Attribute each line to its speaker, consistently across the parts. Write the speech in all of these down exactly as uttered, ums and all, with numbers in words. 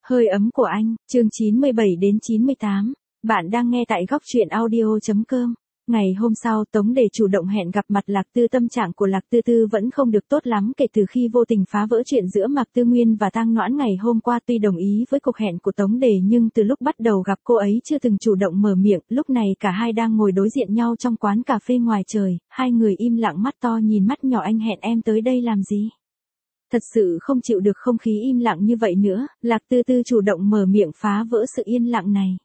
Speaker 1: Hơi ấm của anh, chương chín mươi bảy đến chín mươi tám. Bạn đang nghe tại góc truyện audio chấm com. Ngày hôm sau, Tống Đề chủ động hẹn gặp mặt Lạc Tư. Tâm trạng của Lạc Tư Tư vẫn không được tốt lắm kể từ khi vô tình phá vỡ chuyện giữa Mạc Tư Nguyên và Tang Noãn ngày hôm qua. Tuy đồng ý với cuộc hẹn của Tống Đề nhưng từ lúc bắt đầu gặp cô ấy chưa từng chủ động mở miệng. Lúc này cả hai đang ngồi đối diện nhau trong quán cà phê ngoài trời, hai người im lặng mắt to nhìn mắt nhỏ. Anh hẹn em tới đây làm gì? Thật sự không chịu được không khí im lặng như vậy nữa, Lạc Tư Tư chủ động mở miệng phá vỡ sự yên lặng này.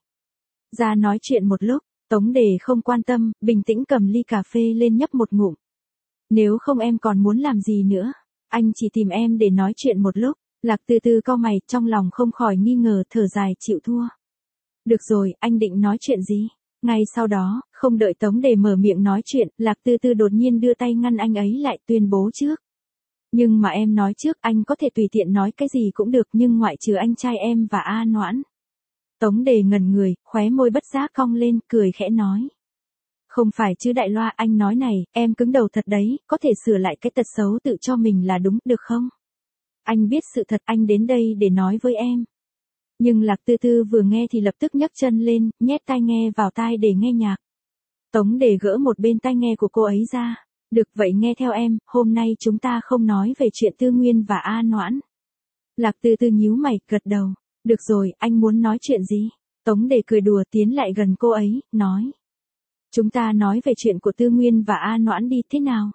Speaker 1: Ra nói chuyện một lúc, Tống Đề không quan tâm, bình tĩnh cầm ly cà phê lên nhấp một ngụm. Nếu không em còn muốn làm gì nữa? Anh chỉ tìm em để nói chuyện một lúc. Lạc Tư Tư cau mày, trong lòng không khỏi nghi ngờ, thở dài chịu thua. Được rồi, anh định nói chuyện gì? Ngay sau đó, không đợi Tống Đề mở miệng nói chuyện, Lạc Tư Tư đột nhiên đưa tay ngăn anh ấy lại, tuyên bố trước. Nhưng mà em nói trước, anh có thể tùy tiện nói cái gì cũng được nhưng ngoại trừ anh trai em và A Noãn. Tống Đề ngẩn người, khóe môi bất giác cong lên, cười khẽ nói. Không phải chứ Đại Loa, anh nói này, em cứng đầu thật đấy, có thể sửa lại cái tật xấu tự cho mình là đúng, được không? Anh biết sự thật, anh đến đây để nói với em. Nhưng Lạc Tư Tư vừa nghe thì lập tức nhấc chân lên, nhét tai nghe vào tai để nghe nhạc. Tống Đề gỡ một bên tai nghe của cô ấy ra. Được vậy nghe theo em, hôm nay chúng ta không nói về chuyện Tư Nguyên và A Noãn. Lạc Tư Tư nhíu mày, gật đầu. Được rồi, anh muốn nói chuyện gì? Tống Đề cười đùa tiến lại gần cô ấy, nói. Chúng ta nói về chuyện của Tư Nguyên và A Noãn đi, thế nào?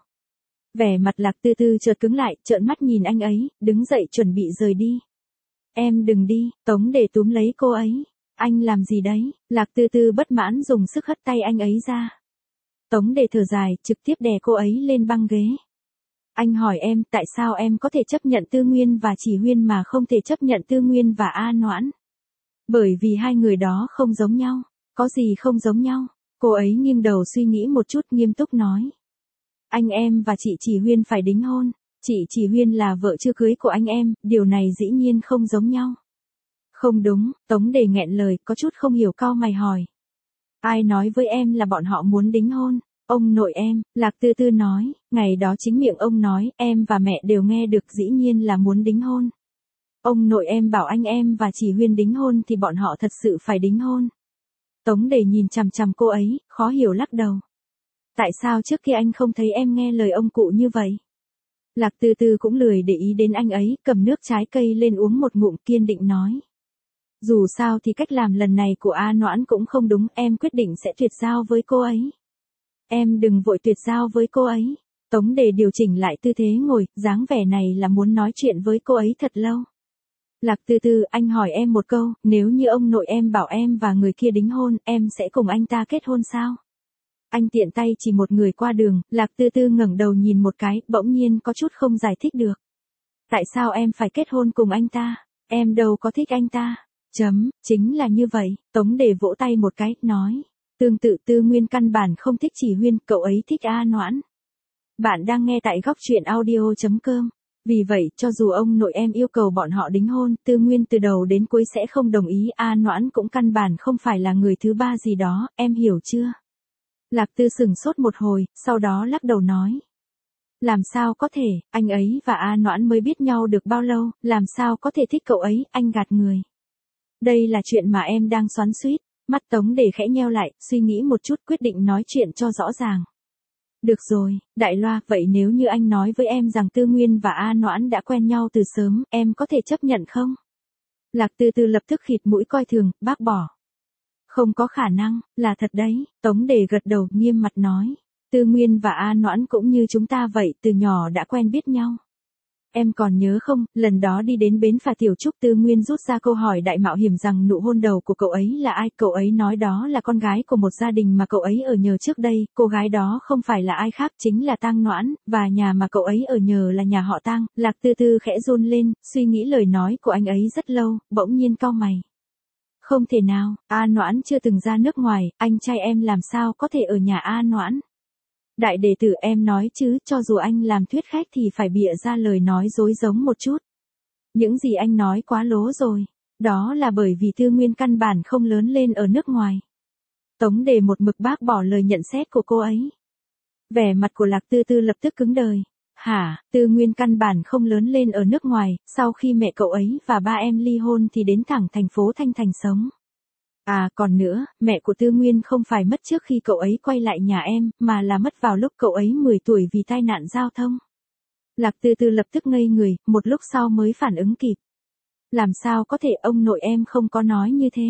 Speaker 1: Vẻ mặt Lạc Tư Tư chợt cứng lại, trợn mắt nhìn anh ấy, đứng dậy chuẩn bị rời đi. Em đừng đi, Tống Đề túm lấy cô ấy. Anh làm gì đấy? Lạc Tư Tư bất mãn dùng sức hất tay anh ấy ra. Tống Đề thở dài, trực tiếp đè cô ấy lên băng ghế. Anh hỏi em, tại sao em có thể chấp nhận Tư Nguyên và Chỉ Huyên mà không thể chấp nhận Tư Nguyên và A Noãn? Bởi vì hai người đó không giống nhau. Có gì không giống nhau? Cô ấy nghiêng đầu suy nghĩ một chút, nghiêm túc nói. Anh em và chị Chỉ Huyên phải đính hôn. Chị Chỉ Huyên là vợ chưa cưới của anh em, điều này dĩ nhiên không giống nhau. Không đúng, Tống Đề nghẹn lời, có chút không hiểu, cau mày hỏi. Ai nói với em là bọn họ muốn đính hôn? Ông nội em, Lạc Tư Tư nói, ngày đó chính miệng ông nói, em và mẹ đều nghe được, dĩ nhiên là muốn đính hôn. Ông nội em bảo anh em và Chỉ Huyên đính hôn thì bọn họ thật sự phải đính hôn. Tống Đề nhìn chằm chằm cô ấy, khó hiểu lắc đầu. Tại sao trước kia anh không thấy em nghe lời ông cụ như vậy? Lạc Tư Tư cũng lười để ý đến anh ấy, cầm nước trái cây lên uống một ngụm, kiên định nói. Dù sao thì cách làm lần này của A Noãn cũng không đúng, em quyết định sẽ tuyệt giao với cô ấy. Em đừng vội tuyệt giao với cô ấy. Tống Đề điều chỉnh lại tư thế ngồi, dáng vẻ này là muốn nói chuyện với cô ấy thật lâu. Lạc Tư Tư, anh hỏi em một câu, nếu như ông nội em bảo em và người kia đính hôn, em sẽ cùng anh ta kết hôn sao? Anh tiện tay chỉ một người qua đường, Lạc Tư Tư ngẩng đầu nhìn một cái, bỗng nhiên có chút không giải thích được. Tại sao em phải kết hôn cùng anh ta? Em đâu có thích anh ta. Chấm, chính là như vậy, Tống Đề vỗ tay một cái, nói. Tương tự Tư Nguyên căn bản không thích Chỉ Huyên, cậu ấy thích A Noãn. Bạn đang nghe tại góc truyện audio chấm com. Vì vậy, cho dù ông nội em yêu cầu bọn họ đính hôn, Tư Nguyên từ đầu đến cuối sẽ không đồng ý, A Noãn cũng căn bản không phải là người thứ ba gì đó, em hiểu chưa? Lạc Tư sửng sốt một hồi, sau đó lắc đầu nói. Làm sao có thể, anh ấy và A Noãn mới biết nhau được bao lâu, làm sao có thể thích cậu ấy, anh gạt người. Đây là chuyện mà em đang xoắn xuýt. Mắt Tống Đề khẽ nheo lại, suy nghĩ một chút, quyết định nói chuyện cho rõ ràng. Được rồi, Đại Loa, vậy nếu như anh nói với em rằng Tư Nguyên và A Noãn đã quen nhau từ sớm, em có thể chấp nhận không? Lạc Tư Tư lập tức khịt mũi coi thường, bác bỏ. Không có khả năng, là thật đấy, Tống Đề gật đầu, nghiêm mặt nói. Tư Nguyên và A Noãn cũng như chúng ta vậy, từ nhỏ đã quen biết nhau. Em còn nhớ không, lần đó đi đến bến phà Tiểu Trúc, Tư Nguyên rút ra câu hỏi đại mạo hiểm rằng nụ hôn đầu của cậu ấy là ai, cậu ấy nói đó là con gái của một gia đình mà cậu ấy ở nhờ trước đây, cô gái đó không phải là ai khác chính là Tang Noãn, và nhà mà cậu ấy ở nhờ là nhà họ Tang. Lạc Tư Tư khẽ run lên, suy nghĩ lời nói của anh ấy rất lâu, bỗng nhiên cau mày. Không thể nào, A Noãn chưa từng ra nước ngoài, anh trai em làm sao có thể ở nhà A Noãn? Đại đệ tử, em nói chứ, cho dù anh làm thuyết khách thì phải bịa ra lời nói dối giống một chút. Những gì anh nói quá lố rồi. Đó là bởi vì Tư Nguyên căn bản không lớn lên ở nước ngoài. Tống Đề một mực bác bỏ lời nhận xét của cô ấy. Vẻ mặt của Lạc Tư Tư lập tức cứng đờ. Hả, Tư Nguyên căn bản không lớn lên ở nước ngoài, sau khi mẹ cậu ấy và ba em ly hôn thì đến thẳng thành phố Thanh Thành sống. À còn nữa, mẹ của Tư Nguyên không phải mất trước khi cậu ấy quay lại nhà em, mà là mất vào lúc cậu ấy mười tuổi vì tai nạn giao thông. Lạc Tư Tư lập tức ngây người, một lúc sau mới phản ứng kịp. Làm sao có thể ông nội em không có nói như thế?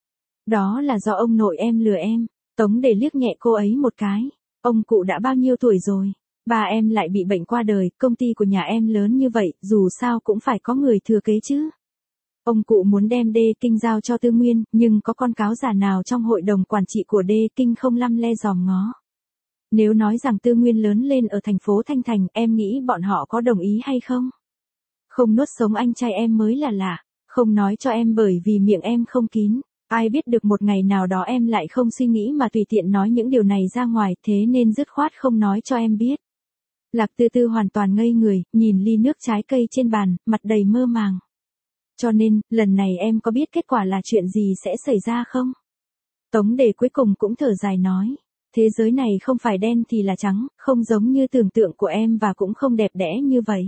Speaker 1: Đó là do ông nội em lừa em. Tống Đề liếc nhẹ cô ấy một cái. Ông cụ đã bao nhiêu tuổi rồi? Ba em lại bị bệnh qua đời, công ty của nhà em lớn như vậy, dù sao cũng phải có người thừa kế chứ. Ông cụ muốn đem Đê Kinh giao cho Tư Nguyên, nhưng có con cáo già nào trong hội đồng quản trị của Đê Kinh không lăm le dòm ngó. Nếu nói rằng Tư Nguyên lớn lên ở thành phố Thanh Thành, em nghĩ bọn họ có đồng ý hay không? Không nuốt sống anh trai em mới là lạ, không nói cho em bởi vì miệng em không kín. Ai biết được một ngày nào đó em lại không suy nghĩ mà tùy tiện nói những điều này ra ngoài, thế nên dứt khoát không nói cho em biết. Lạc Tư Tư hoàn toàn ngây người, nhìn ly nước trái cây trên bàn, mặt đầy mơ màng. Cho nên, lần này em có biết kết quả là chuyện gì sẽ xảy ra không? Tống Đề cuối cùng cũng thở dài nói. Thế giới này không phải đen thì là trắng, không giống như tưởng tượng của em và cũng không đẹp đẽ như vậy.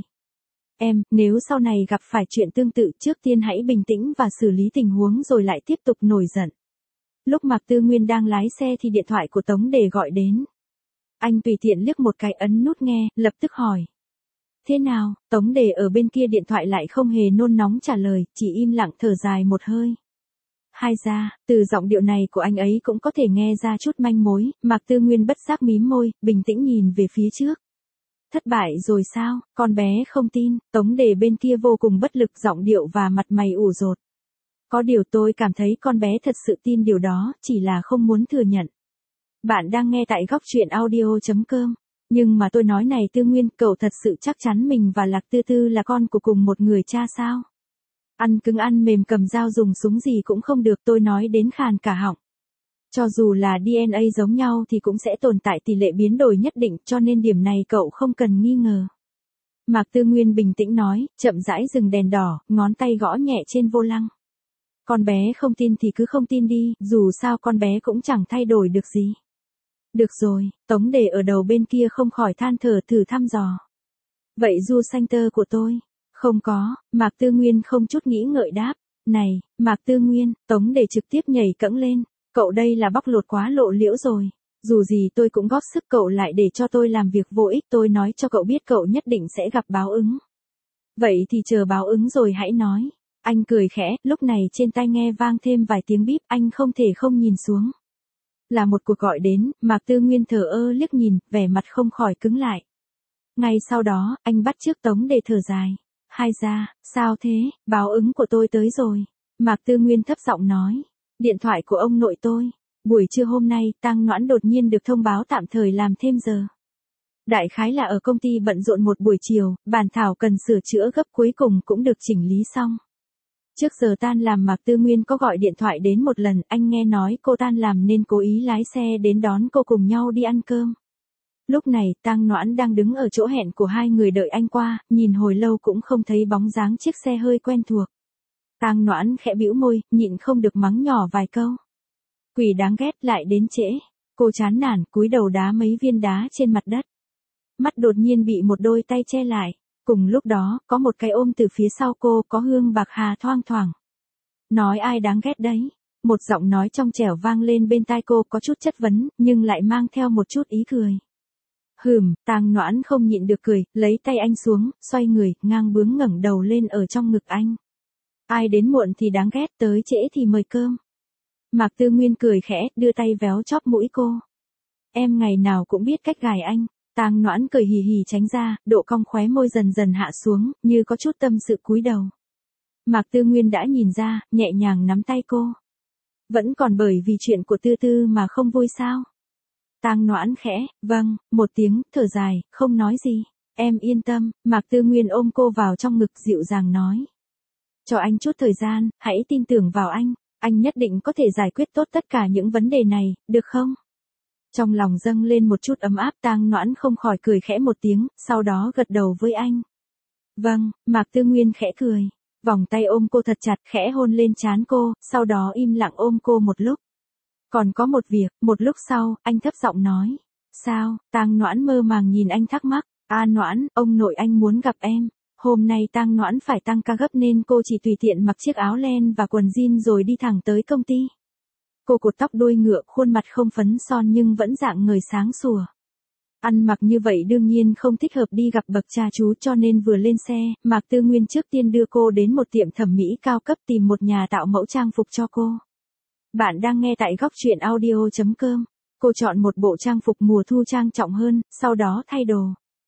Speaker 1: Em, nếu sau này gặp phải chuyện tương tự trước tiên hãy bình tĩnh và xử lý tình huống rồi lại tiếp tục nổi giận. Lúc Mạc Tư Nguyên đang lái xe thì điện thoại của Tống Đề gọi đến. Anh tùy tiện liếc một cái ấn nút nghe, lập tức hỏi. Thế nào, Tống Đề ở bên kia điện thoại lại không hề nôn nóng trả lời, chỉ im lặng thở dài một hơi. Hai ra, từ giọng điệu này của anh ấy cũng có thể nghe ra chút manh mối, Mạc Tư Nguyên bất giác mím môi, bình tĩnh nhìn về phía trước. Thất bại rồi sao, con bé không tin, Tống Đề bên kia vô cùng bất lực giọng điệu và mặt mày ủ rột. Có điều tôi cảm thấy con bé thật sự tin điều đó, chỉ là không muốn thừa nhận. Bạn đang nghe tại góc truyện audio chấm com. Nhưng mà tôi nói này Tư Nguyên, cậu thật sự chắc chắn mình và Lạc Tư Tư là con của cùng một người cha sao? Ăn cứng ăn mềm cầm dao dùng súng gì cũng không được, tôi nói đến khàn cả họng. Cho dù là đê en a giống nhau thì cũng sẽ tồn tại tỷ lệ biến đổi nhất định, cho nên điểm này cậu không cần nghi ngờ. Mạc Tư Nguyên bình tĩnh nói, chậm rãi dừng đèn đỏ, ngón tay gõ nhẹ trên vô lăng. Con bé không tin thì cứ không tin đi, dù sao con bé cũng chẳng thay đổi được gì. Được rồi, Tống Đề ở đầu bên kia không khỏi than thở thử thăm dò. Vậy du xanh tơ của tôi? Không có, Mạc Tư Nguyên không chút nghĩ ngợi đáp. Này, Mạc Tư Nguyên, Tống Đề trực tiếp nhảy cẫng lên. Cậu đây là bóc lột quá lộ liễu rồi. Dù gì tôi cũng góp sức cậu lại để cho tôi làm việc vô ích, tôi nói cho cậu biết cậu nhất định sẽ gặp báo ứng. Vậy thì chờ báo ứng rồi hãy nói. Anh cười khẽ, lúc này trên tai nghe vang thêm vài tiếng bíp, anh không thể không nhìn xuống. Là một cuộc gọi đến, Mạc Tư Nguyên thờ ơ liếc nhìn, vẻ mặt không khỏi cứng lại. Ngay sau đó, anh bắt chước Tống Đề thở dài. Hai ra, sao thế, báo ứng của tôi tới rồi. Mạc Tư Nguyên thấp giọng nói. Điện thoại của ông nội tôi. Buổi trưa hôm nay, Tang Noãn đột nhiên được thông báo tạm thời làm thêm giờ. Đại khái là ở công ty bận rộn một buổi chiều, bản thảo cần sửa chữa gấp cuối cùng cũng được chỉnh lý xong. Trước giờ tan làm Mạc Tư Nguyên có gọi điện thoại đến một lần, anh nghe nói cô tan làm nên cố ý lái xe đến đón cô cùng nhau đi ăn cơm. Lúc này, Tang Noãn đang đứng ở chỗ hẹn của hai người đợi anh qua, nhìn hồi lâu cũng không thấy bóng dáng chiếc xe hơi quen thuộc. Tang Noãn khẽ bĩu môi, nhịn không được mắng nhỏ vài câu. Quỷ đáng ghét lại đến trễ. Cô chán nản, cúi đầu đá mấy viên đá trên mặt đất. Mắt đột nhiên bị một đôi tay che lại. Cùng lúc đó, có một cái ôm từ phía sau cô, có hương bạc hà thoang thoảng. Nói ai đáng ghét đấy? Một giọng nói trong trẻo vang lên bên tai cô, có chút chất vấn, nhưng lại mang theo một chút ý cười. Hừm, Tang Noãn không nhịn được cười, lấy tay anh xuống, xoay người, ngang bướng ngẩng đầu lên ở trong ngực anh. Ai đến muộn thì đáng ghét, tới trễ thì mời cơm. Mạc Tư Nguyên cười khẽ, đưa tay véo chóp mũi cô. Em ngày nào cũng biết cách gài anh. Tang Noãn cười hì hì tránh ra, độ cong khóe môi dần dần hạ xuống, như có chút tâm sự cúi đầu. Mạc Tư Nguyên đã nhìn ra, nhẹ nhàng nắm tay cô. Vẫn còn bởi vì chuyện của Tư Tư mà không vui sao? Tang Noãn khẽ, vâng, một tiếng, thở dài, không nói gì. Em yên tâm, Mạc Tư Nguyên ôm cô vào trong ngực dịu dàng nói. Cho anh chút thời gian, hãy tin tưởng vào anh, anh nhất định có thể giải quyết tốt tất cả những vấn đề này, được không? Trong lòng dâng lên một chút ấm áp, Tang Noãn không khỏi cười khẽ một tiếng, sau đó gật đầu với anh. Vâng, Mạc Tư Nguyên khẽ cười, vòng tay ôm cô thật chặt, khẽ hôn lên trán cô, sau đó im lặng ôm cô một lúc. Còn có một việc, một lúc sau, anh thấp giọng nói. Sao? Tang Noãn mơ màng nhìn anh thắc mắc. A Noãn, ông nội anh muốn gặp em. Hôm nay Tang Noãn phải tăng ca gấp nên cô chỉ tùy tiện mặc chiếc áo len và quần jean rồi đi thẳng tới công ty. Cô cột tóc đuôi ngựa, khuôn mặt không phấn son nhưng vẫn rạng ngời sáng sủa. Ăn mặc như vậy đương nhiên không thích hợp đi gặp bậc cha chú, cho nên vừa lên xe, Mạc Tư Nguyên trước tiên đưa cô đến một tiệm thẩm mỹ cao cấp tìm một nhà tạo mẫu trang phục cho cô. Bạn đang nghe tại góc truyện audio chấm com. Cô chọn một bộ trang phục mùa thu trang trọng hơn, sau đó thay đồ.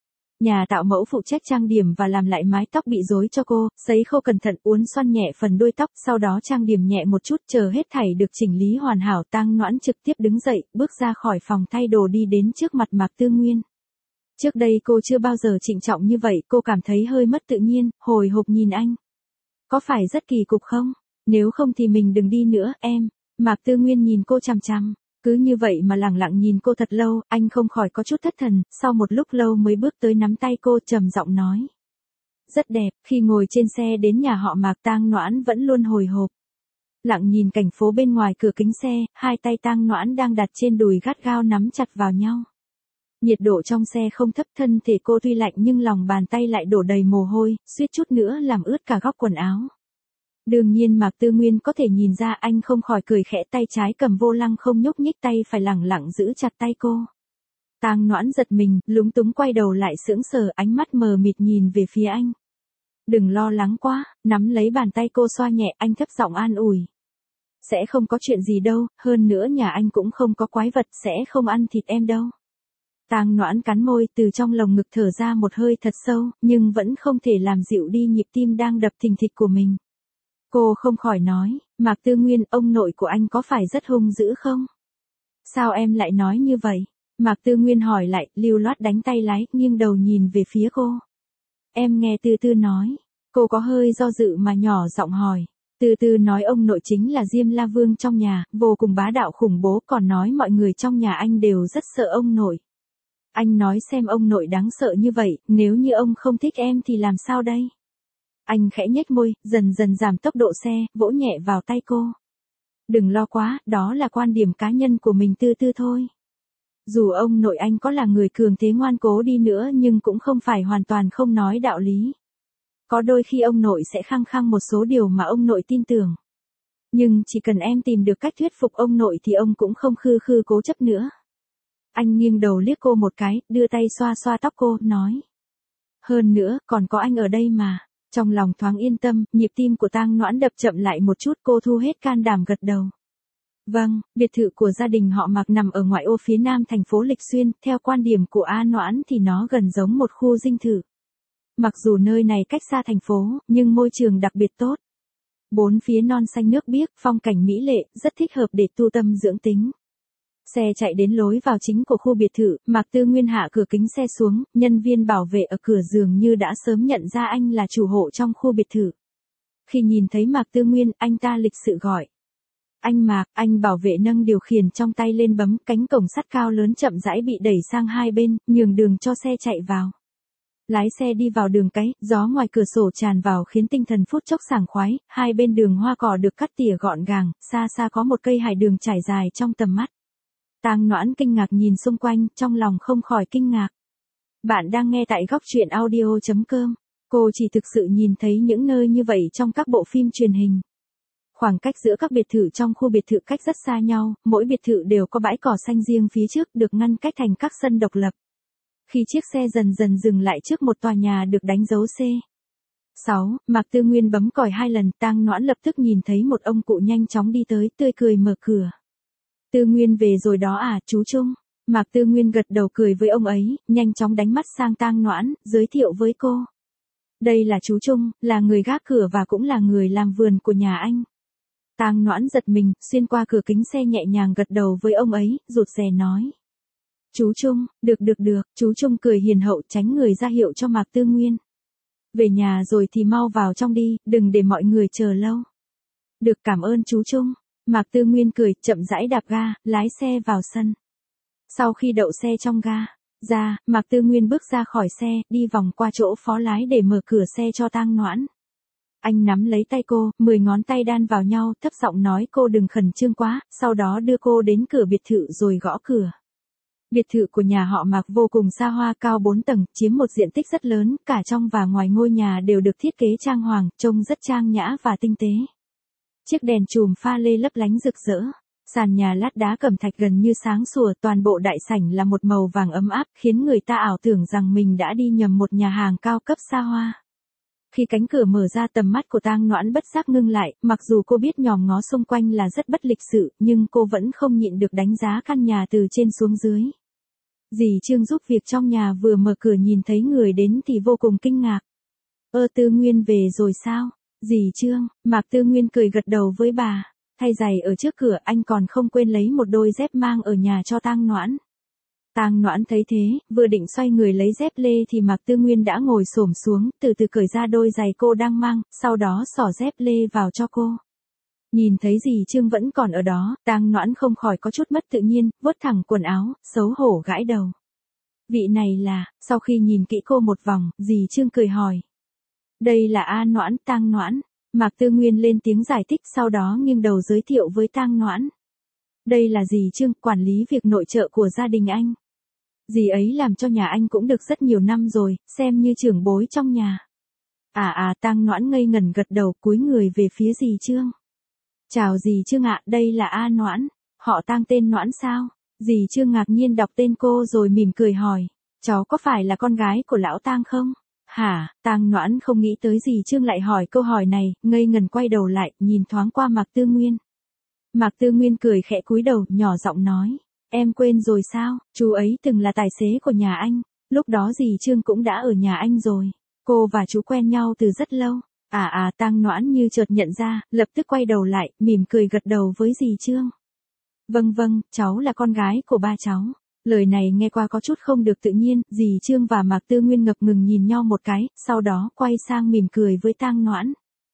Speaker 1: Nhà tạo mẫu phụ trách trang điểm và làm lại mái tóc bị rối cho cô, sấy khô cẩn thận, uốn xoăn nhẹ phần đuôi tóc, sau đó trang điểm nhẹ một chút, chờ hết thảy được chỉnh lý hoàn hảo, Tang Noãn trực tiếp đứng dậy, bước ra khỏi phòng thay đồ đi đến trước mặt Mạc Tư Nguyên. Trước đây cô chưa bao giờ trịnh trọng như vậy, cô cảm thấy hơi mất tự nhiên, hồi hộp nhìn anh. Có phải rất kỳ cục không? Nếu không thì mình đừng đi nữa, em. Mạc Tư Nguyên nhìn cô chằm chằm. Cứ như vậy mà lẳng lặng nhìn cô thật lâu, anh không khỏi có chút thất thần, sau một lúc lâu mới bước tới nắm tay cô, trầm giọng nói. Rất đẹp. Khi ngồi trên xe đến nhà họ Mạc, Tang Noãn vẫn luôn hồi hộp. Lặng nhìn cảnh phố bên ngoài cửa kính xe, hai tay Tang Noãn đang đặt trên đùi gắt gao nắm chặt vào nhau. Nhiệt độ trong xe không thấp, thân thể cô tuy lạnh nhưng lòng bàn tay lại đổ đầy mồ hôi, suýt chút nữa làm ướt cả góc quần áo. Đương nhiên Mạc Tư Nguyên có thể nhìn ra, anh không khỏi cười khẽ, tay trái cầm vô lăng không nhúc nhích, tay phải lẳng lặng giữ chặt tay cô. Tang Noãn giật mình, lúng túng quay đầu lại sững sờ, ánh mắt mờ mịt nhìn về phía anh. Đừng lo lắng quá, nắm lấy bàn tay cô xoa nhẹ, anh thấp giọng an ủi. Sẽ không có chuyện gì đâu, hơn nữa nhà anh cũng không có quái vật, sẽ không ăn thịt em đâu. Tang Noãn cắn môi, từ trong lồng ngực thở ra một hơi thật sâu, nhưng vẫn không thể làm dịu đi nhịp tim đang đập thình thịch của mình. Cô không khỏi nói, Mạc Tư Nguyên, ông nội của anh có phải rất hung dữ không? Sao em lại nói như vậy? Mạc Tư Nguyên hỏi lại, lưu loát đánh tay lái, nghiêng đầu nhìn về phía cô. Em nghe Tư Tư nói. Cô có hơi do dự mà nhỏ giọng hỏi. Tư Tư nói ông nội chính là Diêm La Vương trong nhà, vô cùng bá đạo khủng bố, còn nói mọi người trong nhà anh đều rất sợ ông nội. Anh nói xem ông nội đáng sợ như vậy, nếu như ông không thích em thì làm sao đây? Anh khẽ nhếch môi, dần dần giảm tốc độ xe, vỗ nhẹ vào tay cô. Đừng lo quá, đó là quan điểm cá nhân của mình Tư Tư thôi. Dù ông nội anh có là người cường thế ngoan cố đi nữa nhưng cũng không phải hoàn toàn không nói đạo lý. Có đôi khi ông nội sẽ khăng khăng một số điều mà ông nội tin tưởng. Nhưng chỉ cần em tìm được cách thuyết phục ông nội thì ông cũng không khư khư cố chấp nữa. Anh nghiêng đầu liếc cô một cái, đưa tay xoa xoa tóc cô, nói. Hơn nữa, còn có anh ở đây mà. Trong lòng thoáng yên tâm, nhịp tim của Tang Noãn đập chậm lại một chút, cô thu hết can đảm gật đầu. Vâng, biệt thự của gia đình họ Mạc nằm ở ngoại ô phía nam thành phố Lịch Xuyên, theo quan điểm của A Noãn thì nó gần giống một khu dinh thự. Mặc dù nơi này cách xa thành phố, nhưng môi trường đặc biệt tốt. Bốn phía non xanh nước biếc, phong cảnh mỹ lệ, rất thích hợp để tu tâm dưỡng tính. Xe chạy đến lối vào chính của khu biệt thự, Mạc Tư Nguyên hạ cửa kính xe xuống, nhân viên bảo vệ ở cửa dường như đã sớm nhận ra anh là chủ hộ trong khu biệt thự. Khi nhìn thấy Mạc Tư Nguyên, anh ta lịch sự gọi. Anh Mạc, anh bảo vệ nâng điều khiển trong tay lên bấm, cánh cổng sắt cao lớn chậm rãi bị đẩy sang hai bên, nhường đường cho xe chạy vào. Lái xe đi vào đường cái, gió ngoài cửa sổ tràn vào khiến tinh thần phút chốc sảng khoái, hai bên đường hoa cỏ được cắt tỉa gọn gàng, xa xa có một cây hải đường trải dài trong tầm mắt. Tang Noãn kinh ngạc nhìn xung quanh, trong lòng không khỏi kinh ngạc. Bạn đang nghe tại góc truyện audio chấm com. Cô chỉ thực sự nhìn thấy những nơi như vậy trong các bộ phim truyền hình. Khoảng cách giữa các biệt thự trong khu biệt thự cách rất xa nhau, mỗi biệt thự đều có bãi cỏ xanh riêng phía trước được ngăn cách thành các sân độc lập. Khi chiếc xe dần dần dừng lại trước một tòa nhà được đánh dấu C. sáu, Mạc Tư Nguyên bấm còi hai lần, Tang Noãn lập tức nhìn thấy một ông cụ nhanh chóng đi tới, tươi cười mở cửa. Tư Nguyên về rồi đó à, chú Trung. Mạc Tư Nguyên gật đầu cười với ông ấy, nhanh chóng đánh mắt sang Tang Noãn, giới thiệu với cô. Đây là chú Trung, là người gác cửa và cũng là người làm vườn của nhà anh. Tang Noãn giật mình, xuyên qua cửa kính xe nhẹ nhàng gật đầu với ông ấy, rụt rè nói. Chú Trung, được được được, chú Trung cười hiền hậu tránh người ra hiệu cho Mạc Tư Nguyên. Về nhà rồi thì mau vào trong đi, đừng để mọi người chờ lâu. Được, cảm ơn chú Trung. Mạc Tư Nguyên cười, chậm rãi đạp ga, lái xe vào sân. Sau khi đậu xe trong ga, ra, Mạc Tư Nguyên bước ra khỏi xe, đi vòng qua chỗ phó lái để mở cửa xe cho Tang Noãn. Anh nắm lấy tay cô, mười ngón tay đan vào nhau, thấp giọng nói cô đừng khẩn trương quá, sau đó đưa cô đến cửa biệt thự rồi gõ cửa. Biệt thự của nhà họ Mạc vô cùng xa hoa, cao bốn tầng, chiếm một diện tích rất lớn, cả trong và ngoài ngôi nhà đều được thiết kế trang hoàng, trông rất trang nhã và tinh tế. Chiếc đèn chùm pha lê lấp lánh rực rỡ, sàn nhà lát đá cẩm thạch gần như sáng sủa, toàn bộ đại sảnh là một màu vàng ấm áp, khiến người ta ảo tưởng rằng mình đã đi nhầm một nhà hàng cao cấp xa hoa. Khi cánh cửa mở ra, tầm mắt của Tang Noãn bất giác ngưng lại, mặc dù cô biết nhòm ngó xung quanh là rất bất lịch sự, nhưng cô vẫn không nhịn được đánh giá căn nhà từ trên xuống dưới. Dì Trương giúp việc trong nhà vừa mở cửa nhìn thấy người đến thì vô cùng kinh ngạc. Ơ Tư Nguyên về rồi sao? Dì Trương, Mạc Tư Nguyên cười gật đầu với bà. Thay giày ở trước cửa, anh còn không quên lấy một đôi dép mang ở nhà cho Tang Noãn. Tang Noãn thấy thế, vừa định xoay người lấy dép lê thì Mạc Tư Nguyên đã ngồi xổm xuống, từ từ cởi ra đôi giày cô đang mang, sau đó xỏ dép lê vào cho cô. Nhìn thấy dì Trương vẫn còn ở đó, Tang Noãn không khỏi có chút mất tự nhiên, vuốt thẳng quần áo, xấu hổ gãi đầu. Vị này là, sau khi nhìn kỹ cô một vòng, dì Trương cười hỏi. Đây là A Noãn, Tang Noãn. Mạc Tư Nguyên lên tiếng giải thích, sau đó nghiêng đầu giới thiệu với Tang Noãn. Đây là dì Trương, quản lý việc nội trợ của gia đình anh. Dì ấy làm cho nhà anh cũng được rất nhiều năm rồi, xem như trưởng bối trong nhà. À à, Tang Noãn ngây ngẩn gật đầu, cúi người về phía dì Trương. Chào dì Trương ạ, đây là A Noãn. Họ Tang tên Noãn sao? Dì Trương ngạc nhiên đọc tên cô rồi mỉm cười hỏi. Cháu có phải là con gái của lão Tang không? Hả? Tang Noãn không nghĩ tới dì Trương lại hỏi câu hỏi này, ngây ngần quay đầu lại, nhìn thoáng qua Mạc Tư Nguyên. Mạc Tư Nguyên cười khẽ cúi đầu, nhỏ giọng nói. Em quên rồi sao? Chú ấy từng là tài xế của nhà anh. Lúc đó dì Trương cũng đã ở nhà anh rồi. Cô và chú quen nhau từ rất lâu. À à, Tang Noãn như chợt nhận ra, lập tức quay đầu lại, mỉm cười gật đầu với dì Trương. Vâng vâng, cháu là con gái của ba cháu. Lời này nghe qua có chút không được tự nhiên, dì Trương và Mạc Tư Nguyên ngập ngừng nhìn nhau một cái, sau đó quay sang mỉm cười với Tang Noãn.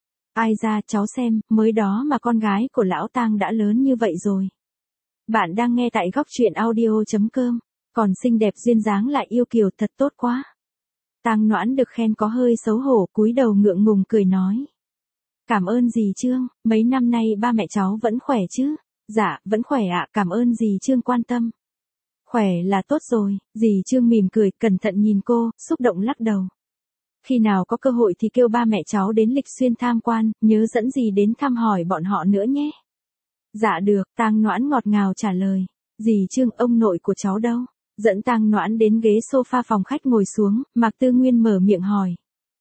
Speaker 1: Ai ra, cháu xem, mới đó mà con gái của lão Tang đã lớn như vậy rồi. Bạn đang nghe tại góc truyện audio chấm com, còn xinh đẹp duyên dáng lại yêu kiều, thật tốt quá. Tang Noãn được khen có hơi xấu hổ, cúi đầu ngượng ngùng cười nói. Cảm ơn dì Trương, mấy năm nay ba mẹ cháu vẫn khỏe chứ? Dạ, vẫn khỏe ạ, cảm ơn dì Trương quan tâm. Khỏe là tốt rồi, dì Trương mỉm cười, cẩn thận nhìn cô, xúc động lắc đầu. Khi nào có cơ hội thì kêu ba mẹ cháu đến Lịch Xuyên tham quan, nhớ dẫn dì đến thăm hỏi bọn họ nữa nhé. Dạ được, Tang Noãn ngọt ngào trả lời. Dì Trương, ông nội của cháu đâu? Dẫn Tang Noãn đến ghế sofa phòng khách ngồi xuống, Mạc Tư Nguyên mở miệng hỏi.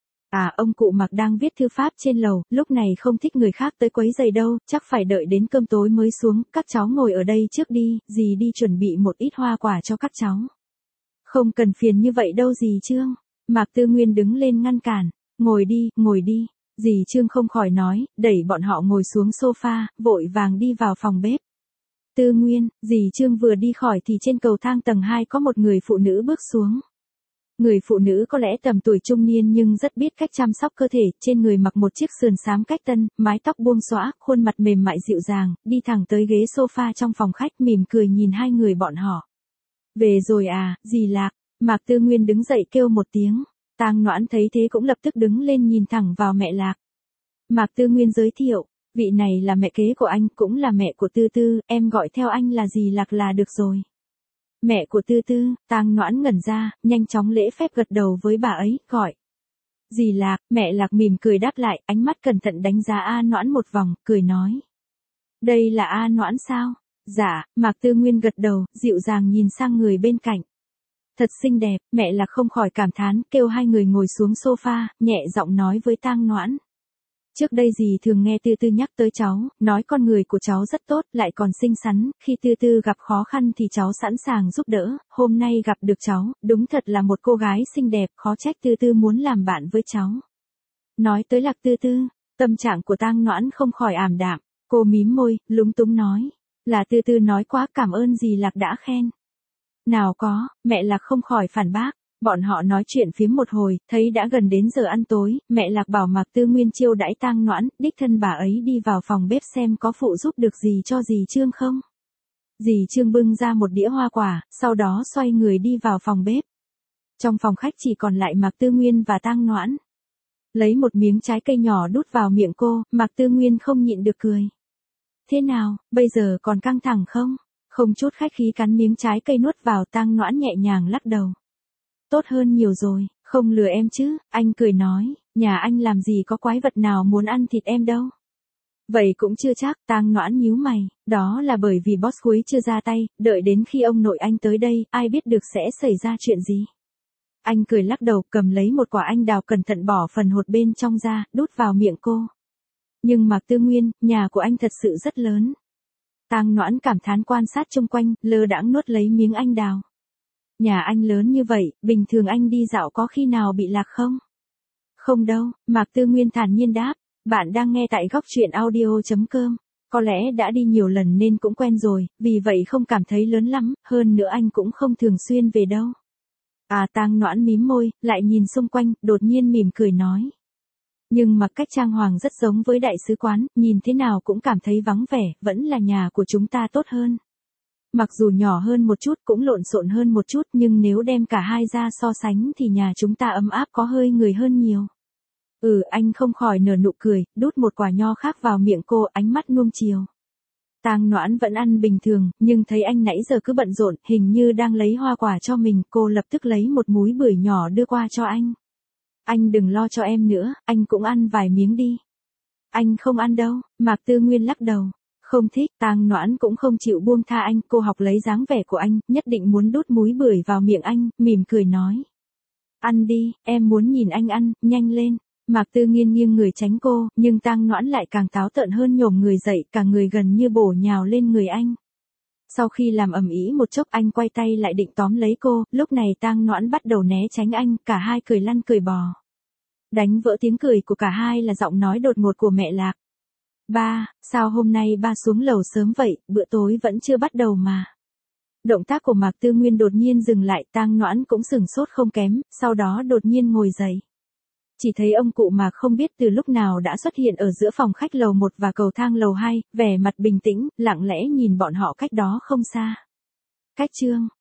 Speaker 1: À, ông cụ Mạc đang viết thư pháp trên lầu, lúc này không thích người khác tới quấy rầy đâu, chắc phải đợi đến cơm tối mới xuống, các cháu ngồi ở đây trước đi, dì đi chuẩn bị một ít hoa quả cho các cháu. Không cần phiền như vậy đâu dì Trương. Mạc Tư Nguyên đứng lên ngăn cản. Ngồi đi, ngồi đi. Dì Trương không khỏi nói, đẩy bọn họ ngồi xuống sofa, vội vàng đi vào phòng bếp. Tư Nguyên, dì Trương vừa đi khỏi thì trên cầu thang tầng hai có một người phụ nữ bước xuống. Người phụ nữ có lẽ tầm tuổi trung niên nhưng rất biết cách chăm sóc cơ thể, trên người mặc một chiếc sườn xám cách tân, mái tóc buông xõa, khuôn mặt mềm mại dịu dàng, đi thẳng tới ghế sofa trong phòng khách mỉm cười nhìn hai người bọn họ. Về rồi à, dì Lạc. Mạc Tư Nguyên đứng dậy kêu một tiếng. Tang Noãn thấy thế cũng lập tức đứng lên nhìn thẳng vào mẹ Lạc. Mạc Tư Nguyên giới thiệu, vị này là mẹ kế của anh, cũng là mẹ của Tư Tư, em gọi theo anh là dì Lạc là được rồi. Mẹ của Tư Tư, Tang Noãn ngẩn ra, nhanh chóng lễ phép gật đầu với bà ấy, gọi. Dì Lạc, mẹ Lạc mỉm cười đáp lại, ánh mắt cẩn thận đánh giá A Noãn một vòng, cười nói. Đây là A Noãn sao? Dạ, Mạc Tư Nguyên gật đầu, dịu dàng nhìn sang người bên cạnh. Thật xinh đẹp, mẹ Lạc không khỏi cảm thán, kêu hai người ngồi xuống sofa, nhẹ giọng nói với Tang Noãn. Trước đây dì thường nghe Tư Tư nhắc tới cháu, nói con người của cháu rất tốt, lại còn xinh xắn, khi Tư Tư gặp khó khăn thì cháu sẵn sàng giúp đỡ, hôm nay gặp được cháu, đúng thật là một cô gái xinh đẹp, khó trách Tư Tư muốn làm bạn với cháu. Nói tới Lạc Tư Tư, tâm trạng của Tang Noãn không khỏi ảm đạm, cô mím môi, lúng túng nói, là Tư Tư nói quá, cảm ơn dì Lạc đã khen. Nào có, mẹ Lạc không khỏi phản bác. Bọn họ nói chuyện phiếm một hồi, thấy đã gần đến giờ ăn tối, mẹ Lạc bảo Mạc Tư Nguyên chiêu đãi Tang Noãn, đích thân bà ấy đi vào phòng bếp xem có phụ giúp được gì cho dì Trương không. Dì Trương bưng ra một đĩa hoa quả, sau đó xoay người đi vào phòng bếp. Trong phòng khách chỉ còn lại Mạc Tư Nguyên và Tang Noãn. Lấy một miếng trái cây nhỏ đút vào miệng cô, Mạc Tư Nguyên không nhịn được cười. Thế nào, bây giờ còn căng thẳng không? Không chút khách khí cắn miếng trái cây nuốt vào, Tang Noãn nhẹ nhàng lắc đầu. Tốt hơn nhiều rồi, không lừa em chứ, anh cười nói, nhà anh làm gì có quái vật nào muốn ăn thịt em đâu. Vậy cũng chưa chắc, Tang Noãn nhíu mày, đó là bởi vì boss cuối chưa ra tay, đợi đến khi ông nội anh tới đây, ai biết được sẽ xảy ra chuyện gì. Anh cười lắc đầu, cầm lấy một quả anh đào cẩn thận bỏ phần hột bên trong ra, đút vào miệng cô. Nhưng Mạc Tư Nguyên, nhà của anh thật sự rất lớn. Tang Noãn cảm thán quan sát xung quanh, lơ đãng nuốt lấy miếng anh đào. Nhà anh lớn như vậy, bình thường anh đi dạo có khi nào bị lạc không? Không đâu, Mạc Tư Nguyên thản nhiên đáp. Bạn đang nghe tại góc truyện audio chấm com. Có lẽ đã đi nhiều lần nên cũng quen rồi, vì vậy không cảm thấy lớn lắm, hơn nữa anh cũng không thường xuyên về đâu. À, Tang Noãn mím môi, lại nhìn xung quanh, đột nhiên mỉm cười nói. Nhưng mà cách trang hoàng rất giống với đại sứ quán, nhìn thế nào cũng cảm thấy vắng vẻ, vẫn là nhà của chúng ta tốt hơn. Mặc dù nhỏ hơn một chút cũng lộn xộn hơn một chút, nhưng nếu đem cả hai ra so sánh thì nhà chúng ta ấm áp có hơi người hơn nhiều. Ừ, anh không khỏi nở nụ cười, đút một quả nho khác vào miệng cô, ánh mắt nuông chiều. Tang Noãn vẫn ăn bình thường, nhưng thấy anh nãy giờ cứ bận rộn, hình như đang lấy hoa quả cho mình, cô lập tức lấy một múi bưởi nhỏ đưa qua cho anh. Anh đừng lo cho em nữa, anh cũng ăn vài miếng đi. Anh không ăn đâu, Mạc Tư Nguyên lắc đầu. Không thích, Tang Noãn cũng không chịu buông tha anh, cô học lấy dáng vẻ của anh, nhất định muốn đút múi bưởi vào miệng anh, mỉm cười nói. Ăn đi, em muốn nhìn anh ăn, nhanh lên. Mạc Tư Nghiên nghiêng người tránh cô, nhưng Tang Noãn lại càng táo tợn hơn, nhổm người dậy, cả người gần như bổ nhào lên người anh. Sau khi làm ầm ĩ một chốc, anh quay tay lại định tóm lấy cô, lúc này Tang Noãn bắt đầu né tránh anh, cả hai cười lăn cười bò. Đánh vỡ tiếng cười của cả hai là giọng nói đột ngột của mẹ Lạc. Ba, sao hôm nay ba xuống lầu sớm vậy, bữa tối vẫn chưa bắt đầu mà. Động tác của Mạc Tư Nguyên đột nhiên dừng lại, Tang Noãn cũng sửng sốt không kém, sau đó đột nhiên ngồi dậy. Chỉ thấy ông cụ Mạc không biết từ lúc nào đã xuất hiện ở giữa phòng khách lầu một và cầu thang lầu hai, vẻ mặt bình tĩnh, lặng lẽ nhìn bọn họ cách đó không xa. Cách chương